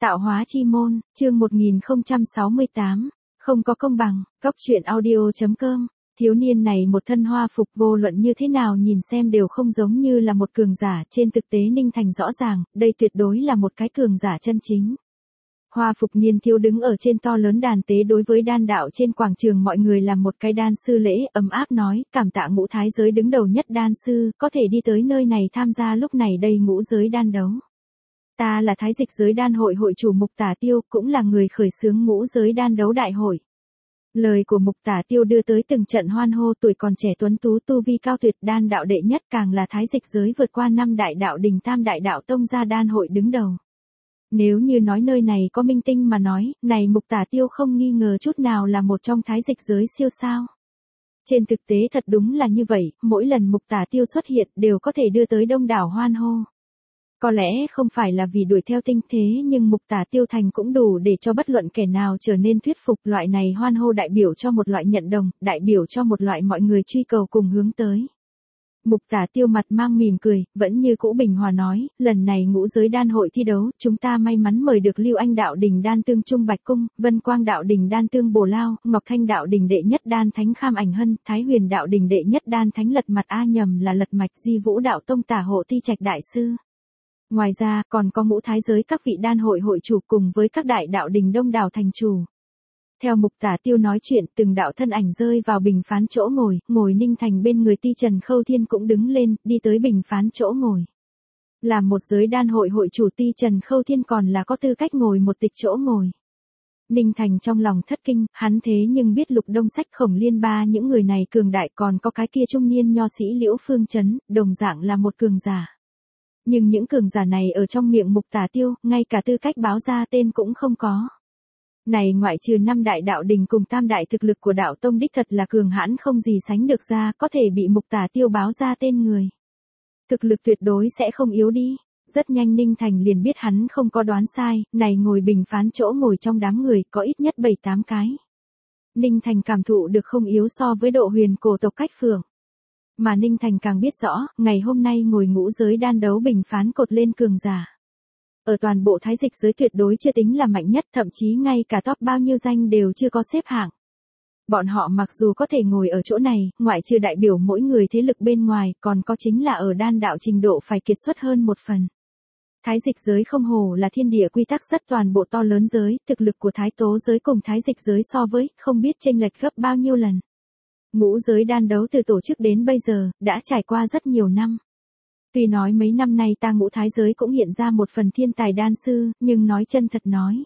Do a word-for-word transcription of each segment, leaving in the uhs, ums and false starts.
Tạo hóa chi môn, chương một nghìn không trăm sáu mươi tám, không có công bằng, góc truyện audio.com. Thiếu niên này một thân hoa phục vô luận như thế nào nhìn xem đều không giống như là một cường giả, trên thực tế Ninh Thành rõ ràng, đây tuyệt đối là một cái cường giả chân chính. Hoa phục niên thiếu đứng ở trên to lớn đàn tế đối với đan đạo trên quảng trường mọi người làm một cái đan sư lễ, ấm áp nói, cảm tạ ngũ thái giới đứng đầu nhất đan sư, có thể đi tới nơi này tham gia lúc này đây ngũ giới đan đấu. Ta là Thái Dịch giới đan hội hội chủ Mục Tả Tiêu, cũng là người khởi xướng ngũ giới đan đấu đại hội. Lời của Mục Tả Tiêu đưa tới từng trận hoan hô, tuổi còn trẻ tuấn tú tu vi cao tuyệt, đan đạo đệ nhất, càng là Thái Dịch giới vượt qua năm đại đạo đình tam đại đạo tông ra đan hội đứng đầu. Nếu như nói nơi này có minh tinh mà nói, này Mục Tả Tiêu không nghi ngờ chút nào là một trong Thái Dịch giới siêu sao. Trên thực tế thật đúng là như vậy, mỗi lần Mục Tả Tiêu xuất hiện đều có thể đưa tới đông đảo hoan hô. Có lẽ không phải là vì đuổi theo tinh thế, nhưng Mục Tả Tiêu thành cũng đủ để cho bất luận kẻ nào trở nên thuyết phục. Loại này hoan hô đại biểu cho một loại nhận đồng, đại biểu cho một loại mọi người truy cầu cùng hướng tới. Mục Tả Tiêu mặt mang mỉm cười, vẫn như cũ bình hòa nói, lần này ngũ giới đan hội thi đấu, chúng ta may mắn mời được Lưu Anh đạo đình đan tương Trung Bạch Cung, Vân Quang đạo đình đan tương Bồ Lao, Ngọc Thanh đạo đình đệ nhất đan thánh Kham Ảnh Hân, Thái Huyền đạo đình đệ nhất đan thánh Lật Mặt A nhầm là Lật Mạch, Di Vũ đạo tông Tả Hộ Ti Trạch đại sư. Ngoài ra, còn có ngũ thái giới các vị đan hội hội chủ cùng với các đại đạo đình đông đảo thành chủ. Theo Mục Tả Tiêu nói chuyện, từng đạo thân ảnh rơi vào bình phán chỗ ngồi, ngồi Ninh Thành bên người Ti Trần Khâu Thiên cũng đứng lên, đi tới bình phán chỗ ngồi. Làm một giới đan hội hội chủ, Ti Trần Khâu Thiên còn là có tư cách ngồi một tịch chỗ ngồi. Ninh Thành trong lòng thất kinh, hắn thế nhưng biết Lục Đông Sách, Khổng Liên ba những người này cường đại, còn có cái kia trung niên nho sĩ Liễu Phương Chấn, đồng dạng là một cường giả. Nhưng những cường giả này ở trong miệng Mục Tả Tiêu, ngay cả tư cách báo ra tên cũng không có. Này ngoại trừ năm đại đạo đình cùng tam đại thực lực của đạo tông đích thật là cường hãn không gì sánh được ra, có thể bị Mục Tả Tiêu báo ra tên người. Thực lực tuyệt đối sẽ không yếu đi. Rất nhanh Ninh Thành liền biết hắn không có đoán sai, này ngồi bình phán chỗ ngồi trong đám người có ít nhất bảy tám cái. Ninh Thành cảm thụ được không yếu so với Độ Huyền cổ tộc Cách Phượng. Mà Ninh Thành càng biết rõ, ngày hôm nay ngồi ngũ giới đan đấu bình phán cột lên cường giả. Ở toàn bộ Thái Dịch giới tuyệt đối chưa tính là mạnh nhất, thậm chí ngay cả top bao nhiêu danh đều chưa có xếp hạng. Bọn họ mặc dù có thể ngồi ở chỗ này, ngoại trừ đại biểu mỗi người thế lực bên ngoài, còn có chính là ở đan đạo trình độ phải kiệt xuất hơn một phần. Thái Dịch giới không hồ là thiên địa quy tắc rất toàn bộ to lớn giới, thực lực của Thái Tố giới cùng Thái Dịch giới so với, không biết chênh lệch gấp bao nhiêu lần. Ngũ giới đan đấu từ tổ chức đến bây giờ, đã trải qua rất nhiều năm. Tuy nói mấy năm nay ta ngũ thái giới cũng hiện ra một phần thiên tài đan sư, nhưng nói chân thật nói.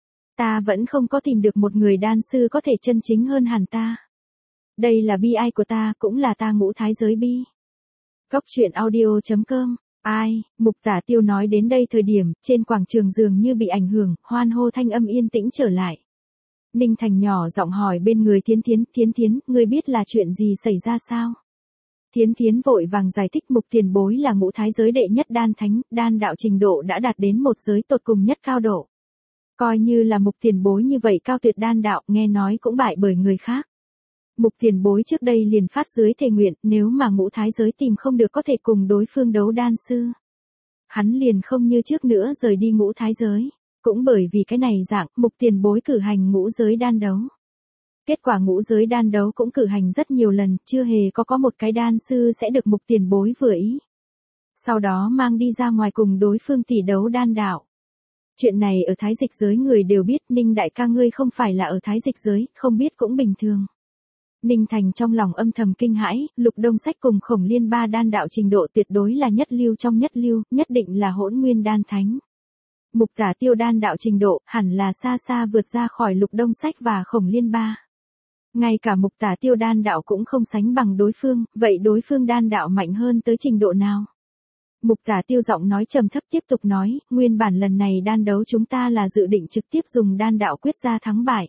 Ta vẫn không có tìm được một người đan sư có thể chân chính hơn hẳn ta. Đây là bi ai của ta, cũng là ta ngũ thái giới bi. Góc truyện audio.com. Ai, Mục Tả Tiêu nói đến đây thời điểm, trên quảng trường dường như bị ảnh hưởng, hoan hô thanh âm yên tĩnh trở lại. Ninh Thành nhỏ giọng hỏi bên người Thiến Thiến, Thiến Thiến, ngươi biết là chuyện gì xảy ra sao? Thiến Thiến vội vàng giải thích Mục tiền bối là ngũ thái giới đệ nhất đan thánh, đan đạo trình độ đã đạt đến một giới tột cùng nhất cao độ. Coi như là Mục tiền bối như vậy cao tuyệt đan đạo, nghe nói cũng bại bởi người khác. Mục tiền bối trước đây liền phát dưới thề nguyện, nếu mà ngũ thái giới tìm không được có thể cùng đối phương đấu đan sư. Hắn liền không như trước nữa rời đi ngũ thái giới. Cũng bởi vì cái này dạng, Mục tiền bối cử hành ngũ giới đan đấu. Kết quả ngũ giới đan đấu cũng cử hành rất nhiều lần, chưa hề có có một cái đan sư sẽ được Mục tiền bối vừa ý. Sau đó mang đi ra ngoài cùng đối phương tỷ đấu đan đạo. Chuyện này ở Thái Dịch giới người đều biết, Ninh đại ca ngươi không phải là ở Thái Dịch giới, không biết cũng bình thường. Ninh Thành trong lòng âm thầm kinh hãi, Lục Đông Sách cùng Khổng Liên ba đan đạo trình độ tuyệt đối là nhất lưu trong nhất lưu, nhất định là hỗn nguyên đan thánh. Mục Tả Tiêu đan đạo trình độ, hẳn là xa xa vượt ra khỏi Lục Đông Sách và Khổng Liên ba. Ngay cả Mục Tả Tiêu đan đạo cũng không sánh bằng đối phương, vậy đối phương đan đạo mạnh hơn tới trình độ nào? Mục Tả Tiêu giọng nói trầm thấp tiếp tục nói, nguyên bản lần này đan đấu chúng ta là dự định trực tiếp dùng đan đạo quyết ra thắng bại.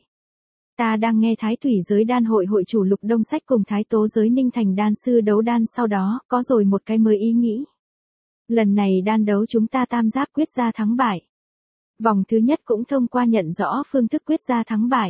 Ta đang nghe Thái Thủy giới đan hội hội chủ Lục Đông Sách cùng Thái Tố giới Ninh Thành đan sư đấu đan, sau đó, có rồi một cái mới ý nghĩ. Lần này đan đấu chúng ta tam giáp quyết ra thắng bại. Vòng thứ nhất cũng thông qua nhận rõ phương thức quyết ra thắng bại.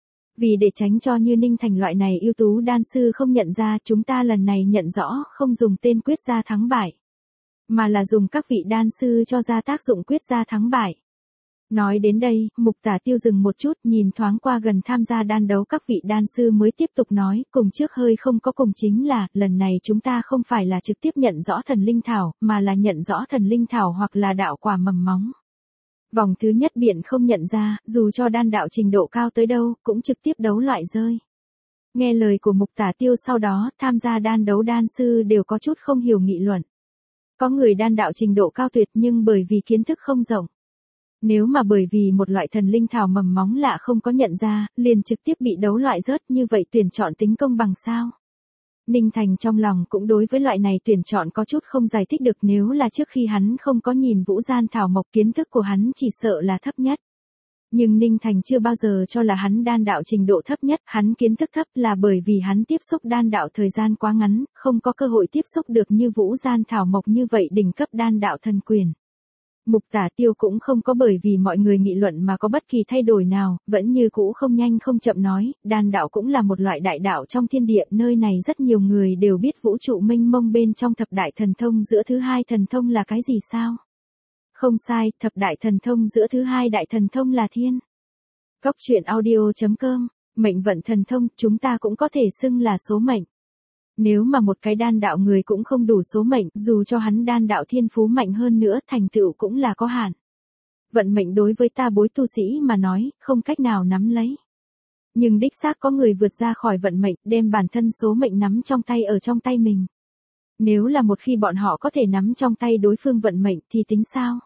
Vì để tránh cho như Ninh Thành loại này ưu tú đan sư không nhận ra, chúng ta lần này nhận rõ không dùng tên quyết ra thắng bại. Mà là dùng các vị đan sư cho ra tác dụng quyết ra thắng bại. Nói đến đây, Mục Tả Tiêu dừng một chút, nhìn thoáng qua gần tham gia đan đấu các vị đan sư mới tiếp tục nói, cùng trước hơi không có cùng chính là, lần này chúng ta không phải là trực tiếp nhận rõ thần linh thảo, mà là nhận rõ thần linh thảo hoặc là đạo quả mầm móng. Vòng thứ nhất biện không nhận ra, dù cho đan đạo trình độ cao tới đâu, cũng trực tiếp đấu loại rơi. Nghe lời của Mục Tả Tiêu sau đó, tham gia đan đấu đan sư đều có chút không hiểu nghị luận. Có người đan đạo trình độ cao tuyệt nhưng bởi vì kiến thức không rộng. Nếu mà bởi vì một loại thần linh thảo mầm móng lạ không có nhận ra, liền trực tiếp bị đấu loại rớt, như vậy tuyển chọn tính công bằng sao? Ninh Thành trong lòng cũng đối với loại này tuyển chọn có chút không giải thích được, nếu là trước khi hắn không có nhìn Vũ Gian Thảo Mộc, kiến thức của hắn chỉ sợ là thấp nhất. Nhưng Ninh Thành chưa bao giờ cho là hắn đan đạo trình độ thấp nhất, hắn kiến thức thấp là bởi vì hắn tiếp xúc đan đạo thời gian quá ngắn, không có cơ hội tiếp xúc được như Vũ Gian Thảo Mộc như vậy đỉnh cấp đan đạo thần quyền. Mục Tả Tiêu cũng không có bởi vì mọi người nghị luận mà có bất kỳ thay đổi nào, vẫn như cũ không nhanh không chậm nói, đan đạo cũng là một loại đại đạo trong thiên địa, nơi này rất nhiều người đều biết vũ trụ mênh mông bên trong thập đại thần thông giữa thứ hai thần thông là cái gì sao? Không sai, thập đại thần thông giữa thứ hai đại thần thông là thiên. Góc truyện audio chấm com, mệnh vận thần thông, chúng ta cũng có thể xưng là số mệnh. Nếu mà một cái đan đạo người cũng không đủ số mệnh, dù cho hắn đan đạo thiên phú mạnh hơn nữa, thành tựu cũng là có hạn. Vận mệnh đối với ta bối tu sĩ mà nói, không cách nào nắm lấy. Nhưng đích xác có người vượt ra khỏi vận mệnh, đem bản thân số mệnh nắm trong tay ở trong tay mình. Nếu là một khi bọn họ có thể nắm trong tay đối phương vận mệnh thì tính sao?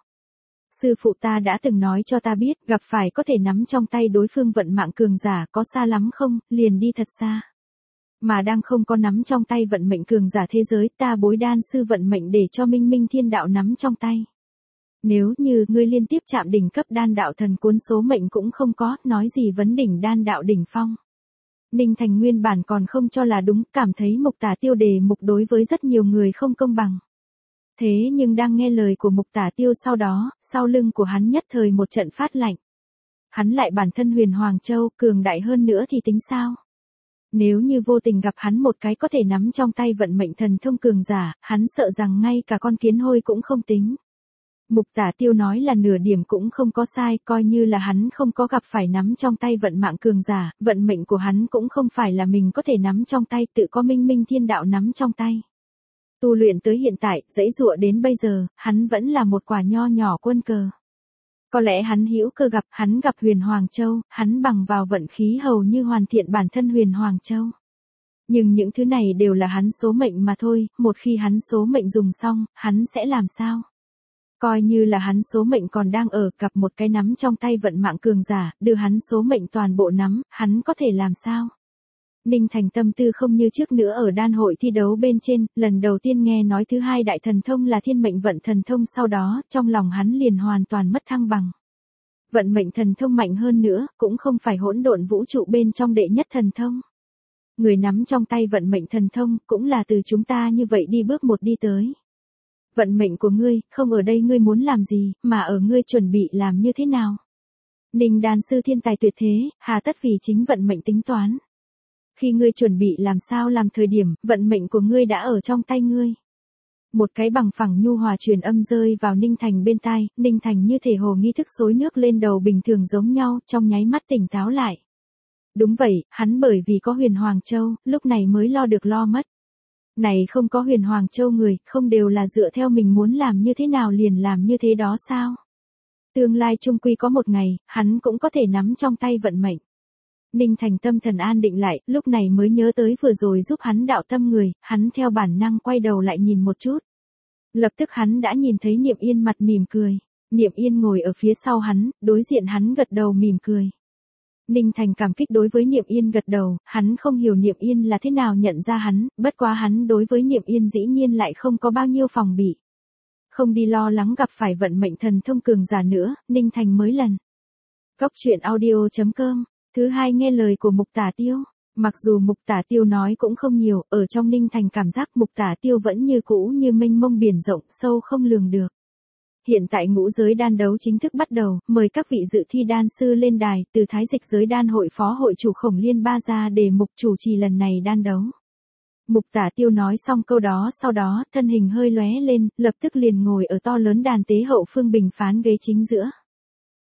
Sư phụ ta đã từng nói cho ta biết, gặp phải có thể nắm trong tay đối phương vận mạng cường giả có xa lắm không, liền đi thật xa. Mà đang không có nắm trong tay vận mệnh cường giả thế giới, ta bối đan sư vận mệnh để cho minh minh thiên đạo nắm trong tay. Nếu như ngươi liên tiếp chạm đỉnh cấp đan đạo thần cuốn số mệnh cũng không có, nói gì vấn đỉnh đan đạo đỉnh phong. Ninh Thành nguyên bản còn không cho là đúng, cảm thấy Mục Tả Tiêu đề mục đối với rất nhiều người không công bằng. Thế nhưng đang nghe lời của Mục Tả Tiêu sau đó, sau lưng của hắn nhất thời một trận phát lạnh. Hắn lại bản thân Huyền Hoàng Châu, cường đại hơn nữa thì tính sao? Nếu như vô tình gặp hắn một cái có thể nắm trong tay vận mệnh thần thông cường giả, hắn sợ rằng ngay cả con kiến hôi cũng không tính. Mục Tả Tiêu nói là nửa điểm cũng không có sai, coi như là hắn không có gặp phải nắm trong tay vận mạng cường giả, vận mệnh của hắn cũng không phải là mình có thể nắm trong tay, tự có minh minh thiên đạo nắm trong tay. Tu luyện tới hiện tại, dãy dụa đến bây giờ, hắn vẫn là một quả nho nhỏ quân cờ. Có lẽ hắn hữu cơ gặp, hắn gặp Huyền Hoàng Châu, hắn bằng vào vận khí hầu như hoàn thiện bản thân Huyền Hoàng Châu. Nhưng những thứ này đều là hắn số mệnh mà thôi, một khi hắn số mệnh dùng xong, hắn sẽ làm sao? Coi như là hắn số mệnh còn đang ở, gặp một cái nắm trong tay vận mạng cường giả, đưa hắn số mệnh toàn bộ nắm, hắn có thể làm sao? Ninh Thành tâm tư không như trước nữa ở đan hội thi đấu bên trên, lần đầu tiên nghe nói thứ hai đại thần thông là thiên mệnh vận thần thông, sau đó, trong lòng hắn liền hoàn toàn mất thăng bằng. Vận mệnh thần thông mạnh hơn nữa, cũng không phải hỗn độn vũ trụ bên trong đệ nhất thần thông. Người nắm trong tay vận mệnh thần thông, cũng là từ chúng ta như vậy đi bước một đi tới. Vận mệnh của ngươi, không ở đây ngươi muốn làm gì, mà ở ngươi chuẩn bị làm như thế nào. Ninh đan sư thiên tài tuyệt thế, hà tất vì chính vận mệnh tính toán. Khi ngươi chuẩn bị làm sao làm thời điểm, vận mệnh của ngươi đã ở trong tay ngươi. Một cái bằng phẳng nhu hòa truyền âm rơi vào Ninh Thành bên tai, Ninh Thành như thể hồ nghi thức xối nước lên đầu bình thường giống nhau, trong nháy mắt tỉnh táo lại. Đúng vậy, hắn bởi vì có Huyền Hoàng Châu, lúc này mới lo được lo mất. Này không có Huyền Hoàng Châu người, không đều là dựa theo mình muốn làm như thế nào liền làm như thế đó sao? Tương lai chung quy có một ngày, hắn cũng có thể nắm trong tay vận mệnh. Ninh Thành tâm thần an định lại, lúc này mới nhớ tới vừa rồi giúp hắn đạo tâm người, hắn theo bản năng quay đầu lại nhìn một chút. Lập tức hắn đã nhìn thấy Niệm Yên mặt mỉm cười. Niệm Yên ngồi ở phía sau hắn, đối diện hắn gật đầu mỉm cười. Ninh Thành cảm kích đối với Niệm Yên gật đầu, hắn không hiểu Niệm Yên là thế nào nhận ra hắn, bất quá hắn đối với Niệm Yên dĩ nhiên lại không có bao nhiêu phòng bị. Không đi lo lắng gặp phải vận mệnh thần thông cường giả nữa, Ninh Thành mới lần. Góc truyện audio chấm com. Thứ hai nghe lời của Mục Tả Tiêu. Mặc dù Mục Tả Tiêu nói cũng không nhiều, ở trong Ninh Thành cảm giác Mục Tả Tiêu vẫn như cũ như mênh mông biển rộng, sâu không lường được. Hiện tại ngũ giới đan đấu chính thức bắt đầu, mời các vị dự thi đan sư lên đài, từ Thái Dịch giới đan hội phó hội chủ Khổng Liên Ba ra để mục chủ trì lần này đan đấu. Mục Tả Tiêu nói xong câu đó sau đó, thân hình hơi lóe lên, lập tức liền ngồi ở to lớn đàn tế hậu phương bình phán ghế chính giữa.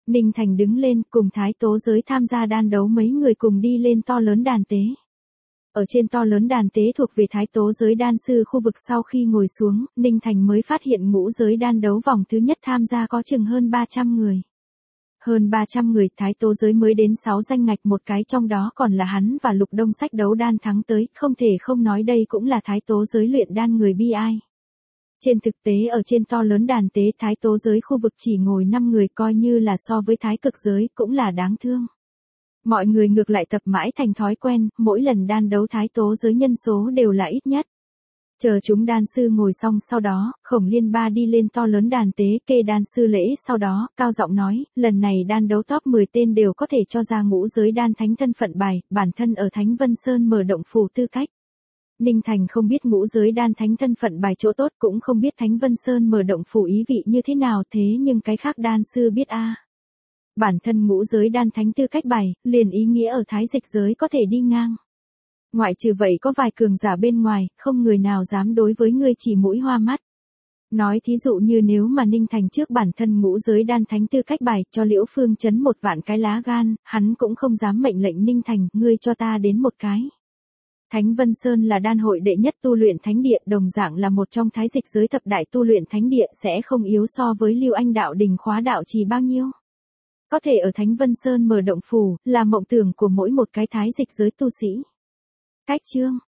Ninh Thành đứng lên cùng thái tố giới tham gia đan đấu mấy người cùng đi lên to lớn đàn tế. Ở trên to lớn đàn tế thuộc về thái tố giới đan sư khu vực sau khi ngồi xuống, Ninh Thành mới phát hiện ngũ giới đan đấu vòng thứ nhất tham gia có chừng hơn ba trăm người. Hơn ba trăm người, thái tố giới mới đến sáu danh ngạch, một cái trong đó còn là hắn và Lục Đông Sách đấu đan thắng tới, không thể không nói đây cũng là thái tố giới luyện đan người bi ai. Trên thực tế ở trên to lớn đàn tế thái tố giới khu vực chỉ ngồi năm người, coi như là so với thái cực giới cũng là đáng thương. Mọi người ngược lại tập mãi thành thói quen, mỗi lần đan đấu thái tố giới nhân số đều là ít nhất. Chờ chúng đan sư ngồi xong sau đó, Khổng Liên Ba đi lên to lớn đàn tế kê đan sư lễ, sau đó, cao giọng nói, lần này đan đấu top mười tên đều có thể cho ra ngũ giới đan thánh thân phận bài, bản thân ở Thánh Vân Sơn mở động phủ tư cách. Ninh Thành không biết ngũ giới đan thánh thân phận bài chỗ tốt, cũng không biết Thánh Vân Sơn mở động phủ ý vị như thế nào, thế nhưng cái khác đan sư biết a. À. Bản thân ngũ giới đan thánh tư cách bài, liền ý nghĩa ở thái dịch giới có thể đi ngang. Ngoại trừ vậy có vài cường giả bên ngoài, không người nào dám đối với ngươi chỉ mũi hoa mắt. Nói thí dụ như nếu mà Ninh Thành trước bản thân ngũ giới đan thánh tư cách bài cho Liễu Phương chấn một vạn cái lá gan, hắn cũng không dám mệnh lệnh Ninh Thành, ngươi cho ta đến một cái. Thánh Vân Sơn là đan hội đệ nhất tu luyện thánh địa, đồng dạng là một trong thái dịch giới thập đại tu luyện thánh địa, sẽ không yếu so với Lưu Anh đạo đình khóa đạo trì bao nhiêu. Có thể ở Thánh Vân Sơn mở động phủ, là mộng tưởng của mỗi một cái thái dịch giới tu sĩ. Cách chương